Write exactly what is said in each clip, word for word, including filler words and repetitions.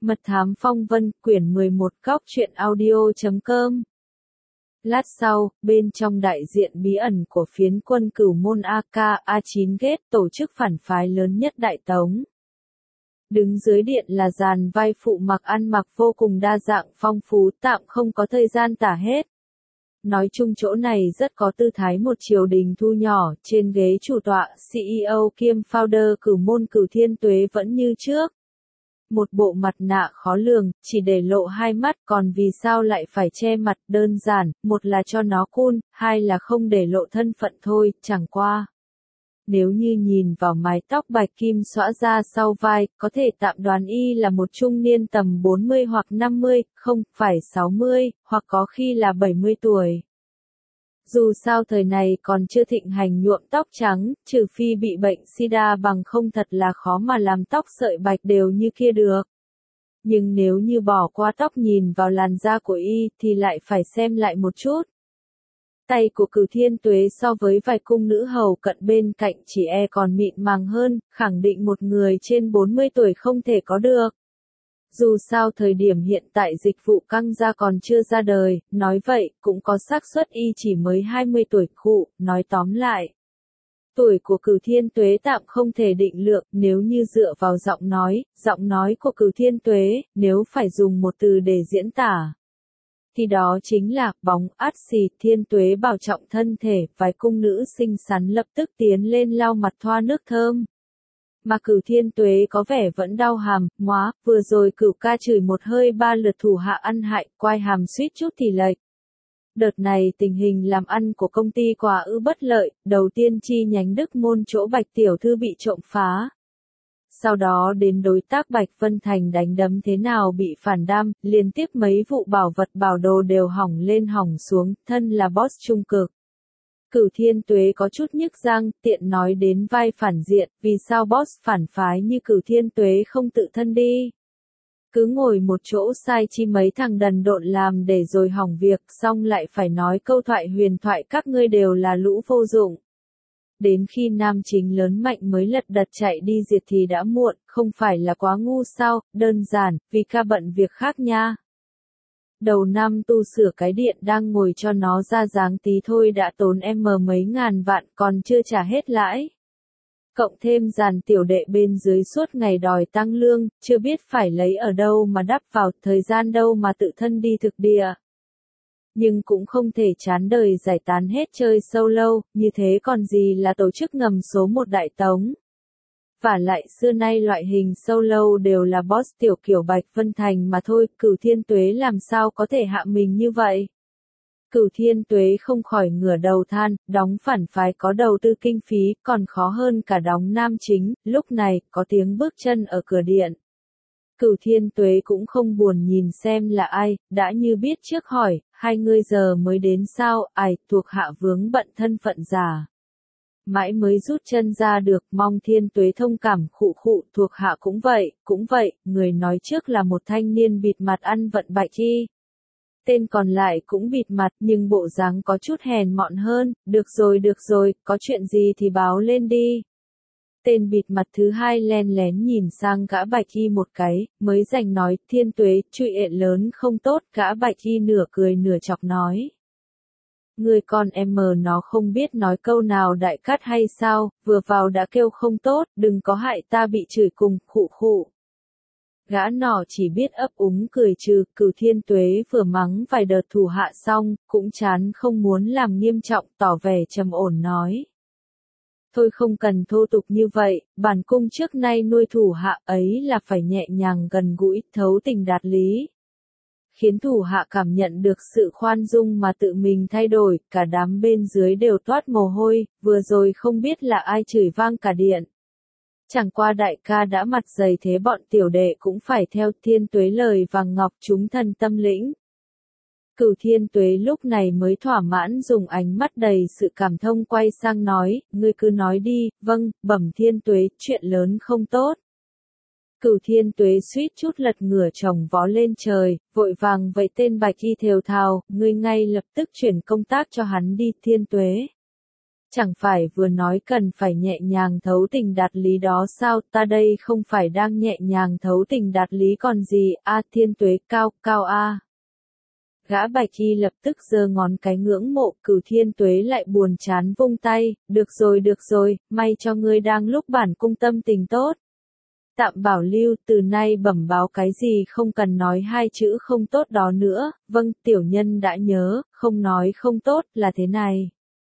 Mật thám phong vân, quyển mười một góc truyện audio chấm com. Lát sau, bên trong đại diện bí ẩn của phiến quân Cửu Môn a ca a chín Gate, tổ chức phản phái lớn nhất Đại Tống. Đứng dưới điện là dàn vai phụ mặc ăn mặc vô cùng đa dạng phong phú, tạm không có thời gian tả hết. Nói chung chỗ này rất có tư thái một triều đình thu nhỏ, trên ghế chủ tọa, xê e ô kiêm founder Cửu Môn Cửu Thiên Tuế vẫn như trước. Một bộ mặt nạ khó lường, chỉ để lộ hai mắt, còn vì sao lại phải che mặt, đơn giản, một là cho nó cool, hai là không để lộ thân phận thôi, chẳng qua. Nếu như nhìn vào mái tóc bạch kim xõa ra sau vai, có thể tạm đoán y là một trung niên tầm bốn mươi hoặc năm mươi, không phải sáu mươi, hoặc có khi là bảy mươi tuổi. Dù sao thời này còn chưa thịnh hành nhuộm tóc trắng, trừ phi bị bệnh sida, bằng không thật là khó mà làm tóc sợi bạch đều như kia được. Nhưng nếu như bỏ qua tóc nhìn vào làn da của y thì lại phải xem lại một chút. Tay của Cửu Thiên Tuế so với vài cung nữ hầu cận bên cạnh chỉ e còn mịn màng hơn, khẳng định một người trên bốn mươi tuổi không thể có được. Dù sao thời điểm hiện tại dịch vụ căng da còn chưa ra đời, nói vậy cũng có xác suất y chỉ mới hai mươi tuổi khụ, nói tóm lại. Tuổi của Cửu Thiên Tuế tạm không thể định lượng, nếu như dựa vào giọng nói, giọng nói của Cửu Thiên Tuế, nếu phải dùng một từ để diễn tả, thì đó chính là bóng át xì. Thiên Tuế bảo trọng thân thể, vài cung nữ xinh xắn lập tức tiến lên lau mặt thoa nước thơm. Mà Cửu Thiên Tuế có vẻ vẫn đau hàm, móa, vừa rồi Cửu ca chửi một hơi ba lượt thủ hạ ăn hại, quai hàm suýt chút thì lệch. Đợt này tình hình làm ăn của công ty quả ư bất lợi, đầu tiên chi nhánh Đức Môn chỗ Bạch tiểu thư bị trộm phá. Sau đó đến đối tác Bạch Vân Thành đánh đấm thế nào bị phản đam, liên tiếp mấy vụ bảo vật bảo đồ đều hỏng lên hỏng xuống, thân là boss trung cực. Cửu Thiên Tuế có chút nhức răng, tiện nói đến vai phản diện, vì sao boss phản phái như Cửu Thiên Tuế không tự thân đi. Cứ ngồi một chỗ sai chi mấy thằng đần độn làm để rồi hỏng việc, xong lại phải nói câu thoại huyền thoại các ngươi đều là lũ vô dụng. Đến khi nam chính lớn mạnh mới lật đật chạy đi diệt thì đã muộn, không phải là quá ngu sao, đơn giản, vì ca bận việc khác nha. Đầu năm tu sửa cái điện đang ngồi cho nó ra dáng tí thôi đã tốn em mấy ngàn vạn còn chưa trả hết lãi. Cộng thêm dàn tiểu đệ bên dưới suốt ngày đòi tăng lương, chưa biết phải lấy ở đâu mà đắp vào, thời gian đâu mà tự thân đi thực địa. Nhưng cũng không thể chán đời giải tán hết chơi solo, như thế còn gì là tổ chức ngầm số một Đại Tống. Vả lại xưa nay loại hình solo đều là boss tiểu kiểu Bạch Vân Thành mà thôi, Cửu Thiên Tuế làm sao có thể hạ mình như vậy. Cửu Thiên Tuế không khỏi ngửa đầu than, đóng phản phái có đầu tư kinh phí, còn khó hơn cả đóng nam chính. Lúc này, có tiếng bước chân ở cửa điện. Cửu Thiên Tuế cũng không buồn nhìn xem là ai, đã như biết trước hỏi, hai ngươi giờ mới đến sao, ai, thuộc hạ vướng bận thân phận giả. Mãi mới rút chân ra được, mong Thiên Tuế thông cảm, khụ khụ, thuộc hạ cũng vậy, cũng vậy, người nói trước là một thanh niên bịt mặt ăn vận bạch y. Tên còn lại cũng bịt mặt nhưng bộ dáng có chút hèn mọn hơn, được rồi được rồi, có chuyện gì thì báo lên đi. Tên bịt mặt thứ hai len lén nhìn sang gã bạch y một cái, mới rành nói, Thiên Tuế, chuyện lớn không tốt, gã bạch y nửa cười nửa chọc nói. Người con em mờ nó không biết nói câu nào đại cát hay sao, vừa vào đã kêu không tốt, đừng có hại ta bị chửi cùng, khụ khụ. Gã nọ chỉ biết ấp úng cười trừ, Cửu Thiên Tuế vừa mắng vài đợt thủ hạ xong, cũng chán không muốn làm nghiêm trọng, tỏ vẻ trầm ổn nói. Thôi không cần thô tục như vậy, bản cung trước nay nuôi thủ hạ ấy là phải nhẹ nhàng gần gũi, thấu tình đạt lý. Khiến thủ hạ cảm nhận được sự khoan dung mà tự mình thay đổi, cả đám bên dưới đều toát mồ hôi, vừa rồi không biết là ai chửi vang cả điện. Chẳng qua đại ca đã mặt dày thế bọn tiểu đệ cũng phải theo Thiên Tuế lời vàng ngọc chúng thần tâm lĩnh. Cửu Thiên Tuế lúc này mới thỏa mãn dùng ánh mắt đầy sự cảm thông quay sang nói, ngươi cứ nói đi, vâng, bẩm Thiên Tuế, chuyện lớn không tốt. Cửu Thiên Tuế suýt chút lật ngửa chồng vó lên trời, vội vàng vậy tên bạch y thều thào, ngươi ngay lập tức chuyển công tác cho hắn đi Thiên Tuế. Chẳng phải vừa nói cần phải nhẹ nhàng thấu tình đạt lý đó sao, ta đây không phải đang nhẹ nhàng thấu tình đạt lý còn gì, a Thiên Tuế cao, cao a. Gã Bạch Y lập tức giơ ngón cái ngưỡng mộ, Cửu Thiên Tuế lại buồn chán vung tay, được rồi được rồi, may cho ngươi đang lúc bản cung tâm tình tốt. Tạm bảo lưu, từ nay bẩm báo cái gì không cần nói hai chữ không tốt đó nữa, vâng, tiểu nhân đã nhớ, không nói không tốt là thế này.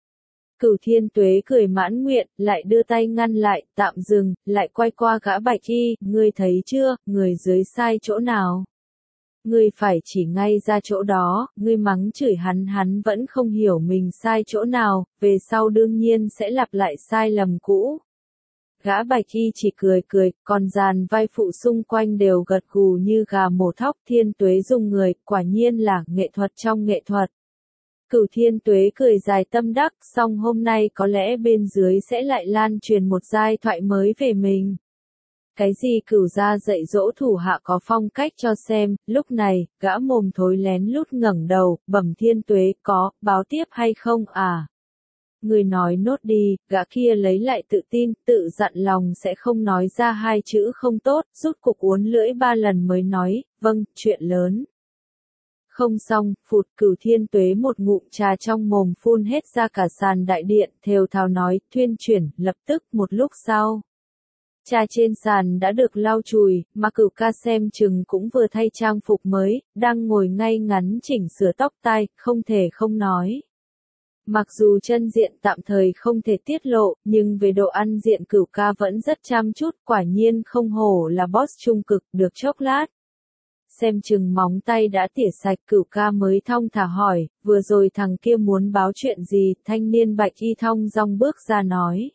Cửu Thiên Tuế cười mãn nguyện, lại đưa tay ngăn lại, tạm dừng, lại quay qua gã Bạch Y, ngươi thấy chưa, người dưới sai chỗ nào? Ngươi phải chỉ ngay ra chỗ đó, ngươi mắng chửi hắn hắn vẫn không hiểu mình sai chỗ nào, về sau đương nhiên sẽ lặp lại sai lầm cũ. Gã Bạch Y chỉ cười cười, còn dàn vai phụ xung quanh đều gật gù như gà mổ thóc. Thiên Tuế dùng người, quả nhiên là nghệ thuật trong nghệ thuật. Cửu Thiên Tuế cười dài tâm đắc, song hôm nay có lẽ bên dưới sẽ lại lan truyền một giai thoại mới về mình. Cái gì Cửu gia dạy dỗ thủ hạ có phong cách cho xem, lúc này, gã mồm thối lén lút ngẩng đầu, bẩm Thiên Tuế, có, báo tiếp hay không à? Người nói nốt đi, gã kia lấy lại tự tin, tự dặn lòng sẽ không nói ra hai chữ không tốt, rút cục uốn lưỡi ba lần mới nói, vâng, chuyện lớn. Không xong, phụt, Cửu Thiên Tuế một ngụm trà trong mồm phun hết ra cả sàn đại điện, thều thào nói, thuyên chuyển, lập tức, một lúc sau. Trà trên sàn đã được lau chùi, mà Cửu ca xem chừng cũng vừa thay trang phục mới, đang ngồi ngay ngắn chỉnh sửa tóc tai, không thể không nói. Mặc dù chân diện tạm thời không thể tiết lộ, nhưng về độ ăn diện Cửu ca vẫn rất chăm chút, quả nhiên không hổ là boss trung cực, được chốc lát. Xem chừng móng tay đã tỉa sạch, Cửu ca mới thong thả hỏi, vừa rồi thằng kia muốn báo chuyện gì, thanh niên Bạch Y thong dong bước ra nói.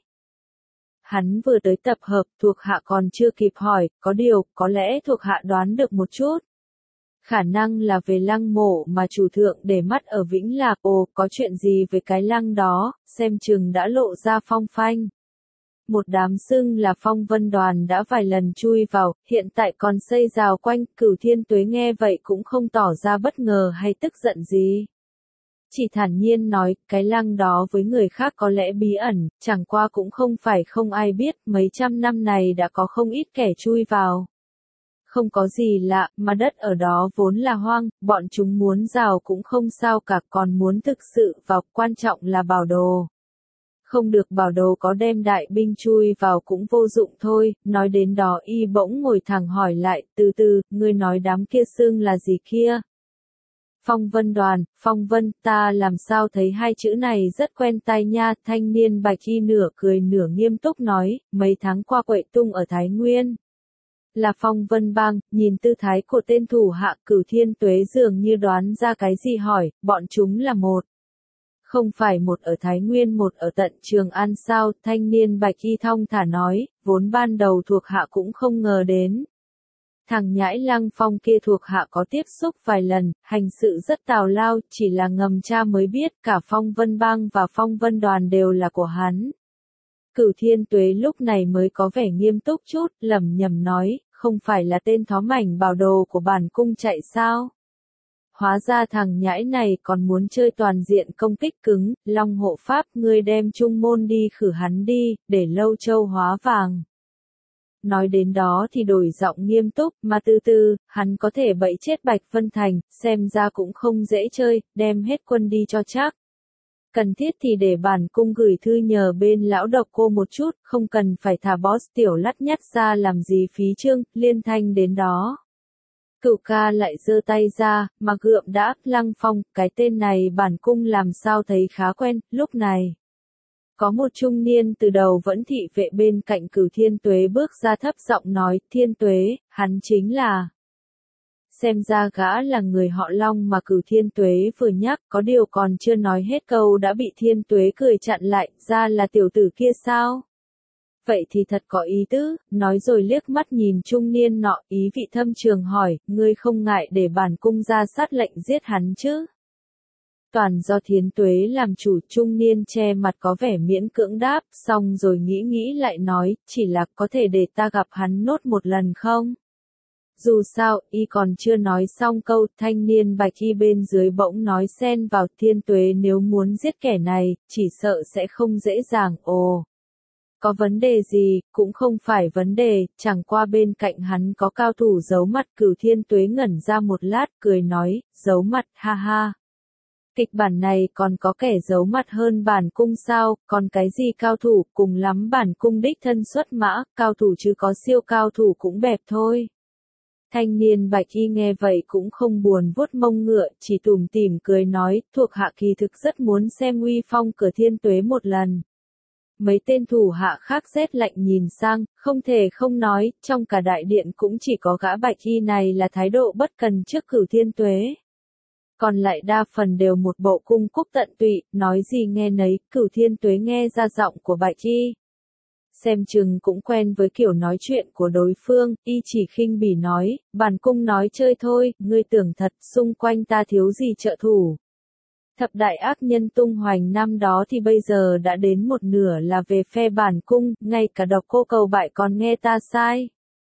Hắn vừa tới tập hợp, thuộc hạ còn chưa kịp hỏi, có điều, có lẽ thuộc hạ đoán được một chút. Khả năng là về lăng mộ mà chủ thượng để mắt ở Vĩnh Lạc, ồ, có chuyện gì về cái lăng đó, xem chừng đã lộ ra phong phanh. Một đám xưng là Phong Vân đoàn đã vài lần chui vào, hiện tại còn xây rào quanh. Cửu Thiên Tuế nghe vậy cũng không tỏ ra bất ngờ hay tức giận gì. Chỉ thản nhiên nói, cái lăng đó với người khác có lẽ bí ẩn, chẳng qua cũng không phải không ai biết, mấy trăm năm này đã có không ít kẻ chui vào. Không có gì lạ, mà đất ở đó vốn là hoang, bọn chúng muốn rào cũng không sao cả, còn muốn thực sự vào, quan trọng là bảo đồ. Không được bảo đồ có đem đại binh chui vào cũng vô dụng thôi, nói đến đó y bỗng ngồi thẳng hỏi lại, từ từ, ngươi nói đám kia xưng là gì kia? Phong Vân đoàn, Phong Vân, ta làm sao thấy hai chữ này rất quen tai nha, thanh niên Bạch Y nửa cười nửa nghiêm túc nói, mấy tháng qua quậy tung ở Thái Nguyên. Là Phong Vân bang, nhìn tư thái của tên thủ hạ. Cửu Thiên Tuế dường như đoán ra cái gì hỏi, bọn chúng là một. Không phải một ở Thái Nguyên một ở tận Trường An sao, thanh niên Bạch Y thong thả nói, vốn ban đầu thuộc hạ cũng không ngờ đến. Thằng nhãi Lăng Phong kia thuộc hạ có tiếp xúc vài lần, hành sự rất tào lao, chỉ là ngầm cha mới biết cả Phong Vân bang và Phong Vân đoàn đều là của hắn. Cửu Thiên Tuế lúc này mới có vẻ nghiêm túc chút, lẩm nhẩm nói, không phải là tên thó mảnh bảo đồ của bản cung chạy sao? Hóa ra thằng nhãi này còn muốn chơi toàn diện công kích cứng, Long hộ pháp, ngươi đem Trung Môn đi khử hắn đi, để Lâu Châu hóa vàng. Nói đến đó thì đổi giọng nghiêm túc, mà từ từ, hắn có thể bẫy chết Bạch Vân Thành, xem ra cũng không dễ chơi, đem hết quân đi cho chắc. Cần thiết thì để bản cung gửi thư nhờ bên lão độc cô một chút, không cần phải thả boss tiểu lắt nhắt ra làm gì phí trương, liên thanh đến đó. Cửu ca lại giơ tay ra, mà gượng đáp, Lăng Phong, cái tên này bản cung làm sao thấy khá quen, lúc này. Có một trung niên từ đầu vẫn thị vệ bên cạnh Cửu Thiên Tuế bước ra thấp giọng nói, Thiên Tuế, hắn chính là. Xem ra gã là người họ Long mà Cửu Thiên Tuế vừa nhắc, có điều còn chưa nói hết câu đã bị Thiên Tuế cười chặn lại, ra là tiểu tử kia sao? Vậy thì thật có ý tứ, nói rồi liếc mắt nhìn trung niên nọ, ý vị thâm trường hỏi, ngươi không ngại để bản cung ra sát lệnh giết hắn chứ? Toàn do Thiên Tuế làm chủ, trung niên che mặt có vẻ miễn cưỡng đáp, xong rồi nghĩ nghĩ lại nói, chỉ là có thể để ta gặp hắn nốt một lần không? Dù sao, y còn chưa nói xong câu, thanh niên bạch y bên dưới bỗng nói xen vào, Thiên Tuế nếu muốn giết kẻ này, chỉ sợ sẽ không dễ dàng. Ồ, có vấn đề gì, cũng không phải vấn đề, chẳng qua bên cạnh hắn có cao thủ giấu mặt. Cửu Thiên Tuế ngẩn ra một lát, cười nói, giấu mặt, ha ha. Kịch bản này còn có kẻ giấu mặt hơn bản cung sao, còn cái gì cao thủ, cùng lắm bản cung đích thân xuất mã, cao thủ chứ có siêu cao thủ cũng bẹp thôi. Thanh niên bạch y nghe vậy cũng không buồn vuốt mông ngựa, chỉ tủm tỉm cười nói, thuộc hạ kỳ thực rất muốn xem uy phong của Thiên Tuế một lần. Mấy tên thủ hạ khác rét lạnh nhìn sang, không thể không nói, trong cả đại điện cũng chỉ có gã bạch y này là thái độ bất cần trước Cửu Thiên Tuế. Còn lại đa phần đều một bộ cung cúc tận tụy, nói gì nghe nấy. Cửu Thiên Tuế nghe ra giọng của bạch y. Xem chừng cũng quen với kiểu nói chuyện của đối phương, y chỉ khinh bỉ nói, bản cung nói chơi thôi, ngươi tưởng thật, xung quanh ta thiếu gì trợ thủ. Thập đại ác nhân tung hoành năm đó thì bây giờ đã đến một nửa là về phe bản cung, ngay cả Độc Cô Cầu Bại còn nghe ta sai.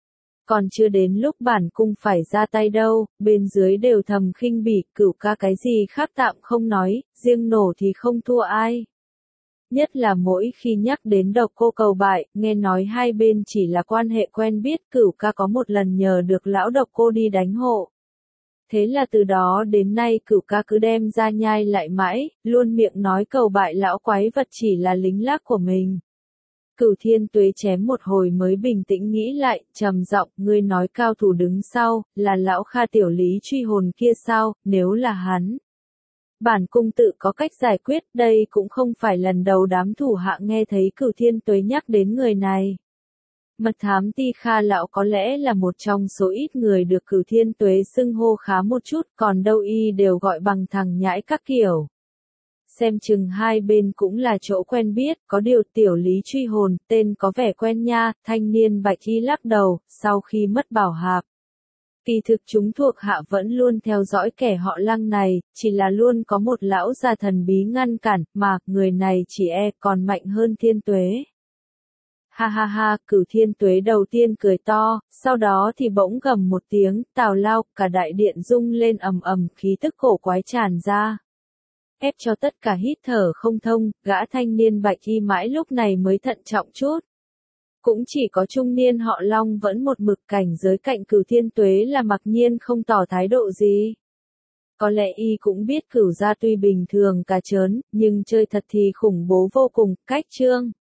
Còn chưa đến lúc bản cung phải ra tay đâu, bên dưới đều thầm khinh bỉ, Cửu ca cái gì khác tạm không nói, riêng nổ thì không thua ai. Nhất là mỗi khi nhắc đến Độc Cô Cầu Bại, nghe nói hai bên chỉ là quan hệ quen biết, Cửu ca có một lần nhờ được lão Độc Cô đi đánh hộ. Thế là từ đó đến nay Cửu ca cứ đem ra nhai lại mãi, luôn miệng nói Cầu Bại lão quái vật chỉ là lính lác của mình. Cửu Thiên Tuế chém một hồi mới bình tĩnh nghĩ lại, trầm giọng, ngươi nói cao thủ đứng sau, là lão Kha tiểu lý truy hồn kia sao, nếu là hắn. Bản cung tự có cách giải quyết, đây cũng không phải lần đầu đám thủ hạ nghe thấy Cửu Thiên Tuế nhắc đến người này. Mật thám Ti Kha lão có lẽ là một trong số ít người được Cửu Thiên Tuế xưng hô khá một chút, còn đâu y đều gọi bằng thằng nhãi các kiểu. Xem chừng hai bên cũng là chỗ quen biết, có điều tiểu lý truy hồn, tên có vẻ quen nha, thanh niên bạch y lắc đầu, sau khi mất bảo hạp. Kỳ thực chúng thuộc hạ vẫn luôn theo dõi kẻ họ Lăng này, chỉ là luôn có một lão già thần bí ngăn cản, mà, người này chỉ e còn mạnh hơn Thiên Tuế. Ha ha ha, Cửu Thiên Tuế đầu tiên cười to, sau đó thì bỗng gầm một tiếng, tào lao, cả đại điện rung lên ầm ầm, khí tức cổ quái tràn ra. Ép cho tất cả hít thở không thông, gã thanh niên bạch y mãi lúc này mới thận trọng chút. Cũng chỉ có trung niên họ Long vẫn một mực cảnh giới cạnh Cửu Thiên Tuế là mặc nhiên không tỏ thái độ gì. Có lẽ y cũng biết Cửu gia tuy bình thường cả trớn, nhưng chơi thật thì khủng bố vô cùng, cách trương.